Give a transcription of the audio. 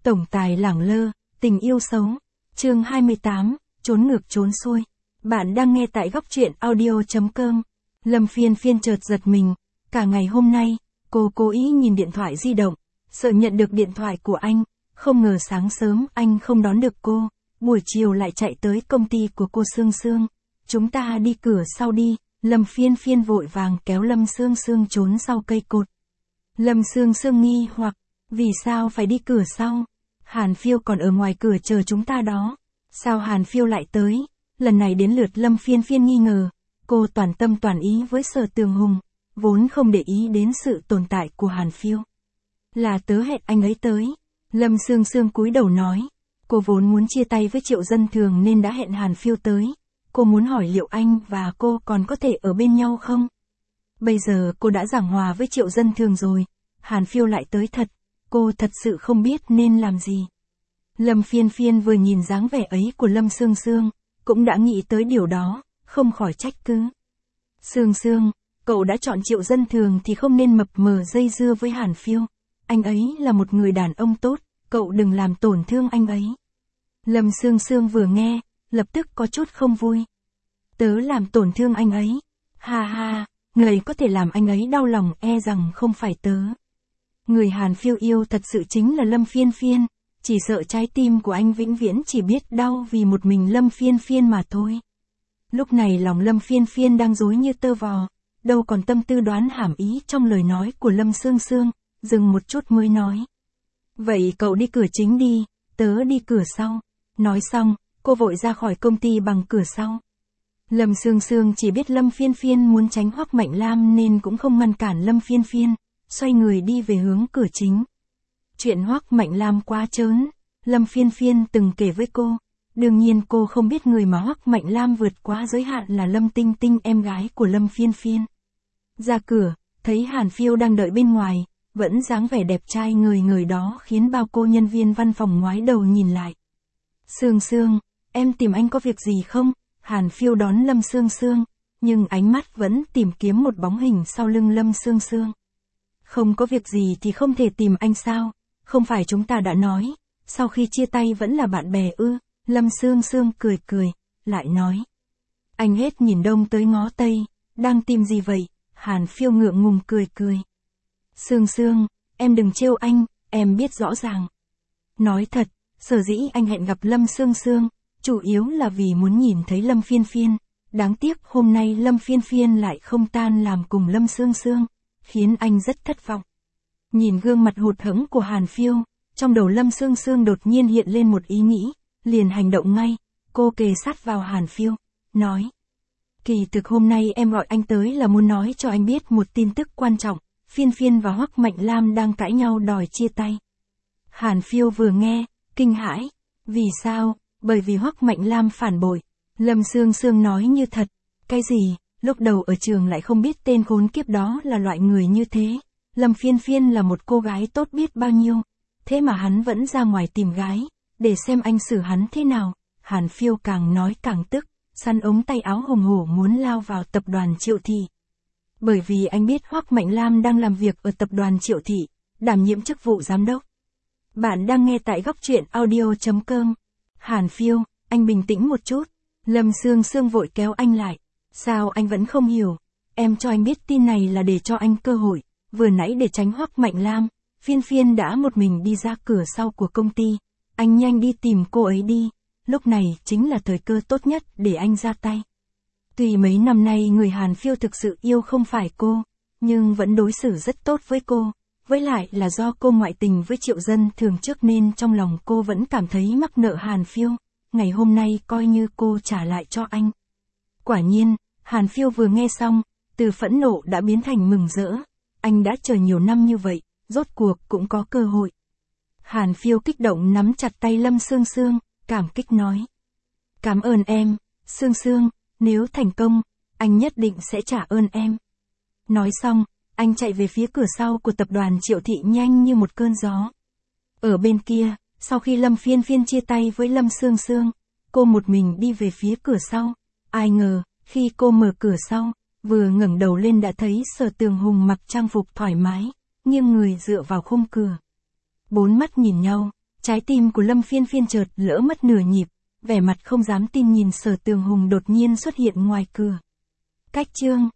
Tổng tài lẳng lơ, tình yêu xấu. Chương 28, trốn ngược trốn xuôi. Bạn đang nghe tại góc truyện audio.com. Lâm Phiên Phiên chợt giật mình. Cả ngày hôm nay, cô cố ý nhìn điện thoại di động, sợ nhận được điện thoại của anh. Không ngờ sáng sớm anh không đón được cô, buổi chiều lại chạy tới công ty của cô Sương Sương. Chúng ta đi cửa sau đi. Lâm Phiên Phiên vội vàng kéo Lâm Sương Sương trốn sau cây cột. Lâm Sương Sương nghi hoặc, vì sao phải đi cửa sau? Hàn Phiêu còn ở ngoài cửa chờ chúng ta đó. Sao Hàn Phiêu lại tới? Lần này đến lượt Lâm Phiên Phiên nghi ngờ. Cô toàn tâm toàn ý với Sở Tường Hùng, vốn không để ý đến sự tồn tại của Hàn Phiêu. Là tớ hẹn anh ấy tới. Lâm Sương Sương cúi đầu nói. Cô vốn muốn chia tay với Triệu Dân Thường nên đã hẹn Hàn Phiêu tới. Cô muốn hỏi liệu anh và cô còn có thể ở bên nhau không? Bây giờ cô đã giảng hòa với Triệu Dân Thường rồi. Hàn Phiêu lại tới thật. Cô thật sự không biết nên làm gì. Lâm Phiên Phiên vừa nhìn dáng vẻ ấy của Lâm Sương Sương, cũng đã nghĩ tới điều đó, không khỏi trách cứ. Sương Sương, cậu đã chọn Triệu Dân Thường thì không nên mập mờ dây dưa với Hàn Phiêu. Anh ấy là một người đàn ông tốt, cậu đừng làm tổn thương anh ấy. Lâm Sương Sương vừa nghe, lập tức có chút không vui. Tớ làm tổn thương anh ấy. Ha ha, người có thể làm anh ấy đau lòng e rằng không phải tớ. Người Hàn Phiêu yêu thật sự chính là Lâm Phiên Phiên, chỉ sợ trái tim của anh vĩnh viễn chỉ biết đau vì một mình Lâm Phiên Phiên mà thôi. Lúc này lòng Lâm Phiên Phiên đang rối như tơ vò, đâu còn tâm tư đoán hàm ý trong lời nói của Lâm Sương Sương, dừng một chút mới nói. Vậy cậu đi cửa chính đi, tớ đi cửa sau. Nói xong, cô vội ra khỏi công ty bằng cửa sau. Lâm Sương Sương chỉ biết Lâm Phiên Phiên muốn tránh Hoắc Mạnh Lam nên cũng không ngăn cản Lâm Phiên Phiên, xoay người đi về hướng cửa chính. Chuyện Hoắc Mạnh Lam quá trớn, Lâm Phiên Phiên từng kể với cô. Đương nhiên cô không biết người mà Hoắc Mạnh Lam vượt quá giới hạn là Lâm Tinh Tinh, em gái của Lâm Phiên Phiên. Ra cửa, thấy Hàn Phiêu đang đợi bên ngoài, vẫn dáng vẻ đẹp trai ngời ngời đó khiến bao cô nhân viên văn phòng ngoái đầu nhìn lại. Sương Sương, em tìm anh có việc gì không? Hàn Phiêu đón Lâm Sương Sương, nhưng ánh mắt vẫn tìm kiếm một bóng hình sau lưng Lâm Sương Sương. Không có việc gì thì không thể tìm anh sao? Không phải chúng ta đã nói, sau khi chia tay vẫn là bạn bè ư? Lâm Sương Sương cười cười, lại nói. Anh hết nhìn đông tới ngó tây, đang tìm gì vậy? Hàn Phiêu ngượng ngùng cười cười. Sương Sương, em đừng trêu anh, em biết rõ ràng. Nói thật, sở dĩ anh hẹn gặp Lâm Sương Sương, chủ yếu là vì muốn nhìn thấy Lâm Phiên Phiên. Đáng tiếc hôm nay Lâm Phiên Phiên lại không tan làm cùng Lâm Sương Sương, khiến anh rất thất vọng. Nhìn gương mặt hụt hẫng của Hàn Phiêu, trong đầu Lâm Sương Sương đột nhiên hiện lên một ý nghĩ, liền hành động ngay. Cô kề sát vào Hàn Phiêu, nói. Kỳ thực hôm nay em gọi anh tới là muốn nói cho anh biết một tin tức quan trọng. Phiên Phiên và Hoắc Mạnh Lam đang cãi nhau đòi chia tay. Hàn Phiêu vừa nghe, kinh hãi. Vì sao? Bởi vì Hoắc Mạnh Lam phản bội. Lâm Sương Sương nói như thật. Cái gì? Lúc đầu ở trường lại không biết tên khốn kiếp đó là loại người như thế. Lâm Phiên Phiên là một cô gái tốt biết bao nhiêu. Thế mà hắn vẫn ra ngoài tìm gái, để xem anh xử hắn thế nào. Hàn Phiêu càng nói càng tức, săn ống tay áo hùng hổ muốn lao vào tập đoàn Triệu Thị. Bởi vì anh biết Hoắc Mạnh Lam đang làm việc ở tập đoàn Triệu Thị, đảm nhiệm chức vụ giám đốc. Bạn đang nghe tại góc truyện audio.com. Hàn Phiêu, anh bình tĩnh một chút. Lâm Sương Sương vội kéo anh lại. Sao anh vẫn không hiểu? Em cho anh biết tin này là để cho anh cơ hội. Vừa nãy để tránh Hoắc Mạnh Lam, Phiên Phiên đã một mình đi ra cửa sau của công ty. Anh nhanh đi tìm cô ấy đi. Lúc này chính là thời cơ tốt nhất để anh ra tay. Tuy mấy năm nay người Hàn Phiêu thực sự yêu không phải cô, nhưng vẫn đối xử rất tốt với cô. Với lại là do cô ngoại tình với Triệu Dân Thường trước nên trong lòng cô vẫn cảm thấy mắc nợ Hàn Phiêu. Ngày hôm nay coi như cô trả lại cho anh. Quả nhiên, Hàn Phiêu vừa nghe xong, từ phẫn nộ đã biến thành mừng rỡ. Anh đã chờ nhiều năm như vậy, rốt cuộc cũng có cơ hội. Hàn Phiêu kích động nắm chặt tay Lâm Sương Sương, cảm kích nói. Cảm ơn em, Sương Sương, nếu thành công, anh nhất định sẽ trả ơn em. Nói xong, anh chạy về phía cửa sau của tập đoàn Triệu Thị nhanh như một cơn gió. Ở bên kia, sau khi Lâm Phiên Phiên chia tay với Lâm Sương Sương, cô một mình đi về phía cửa sau. Ai ngờ, khi cô mở cửa sau, vừa ngẩng đầu lên đã thấy Sở Tường Hùng mặc trang phục thoải mái, nghiêng người dựa vào khung cửa. Bốn mắt nhìn nhau, Trái tim của Lâm Phiên Phiên chợt lỡ mất nửa nhịp, vẻ mặt không dám tin nhìn Sở Tường Hùng đột nhiên xuất hiện ngoài cửa. Cách chương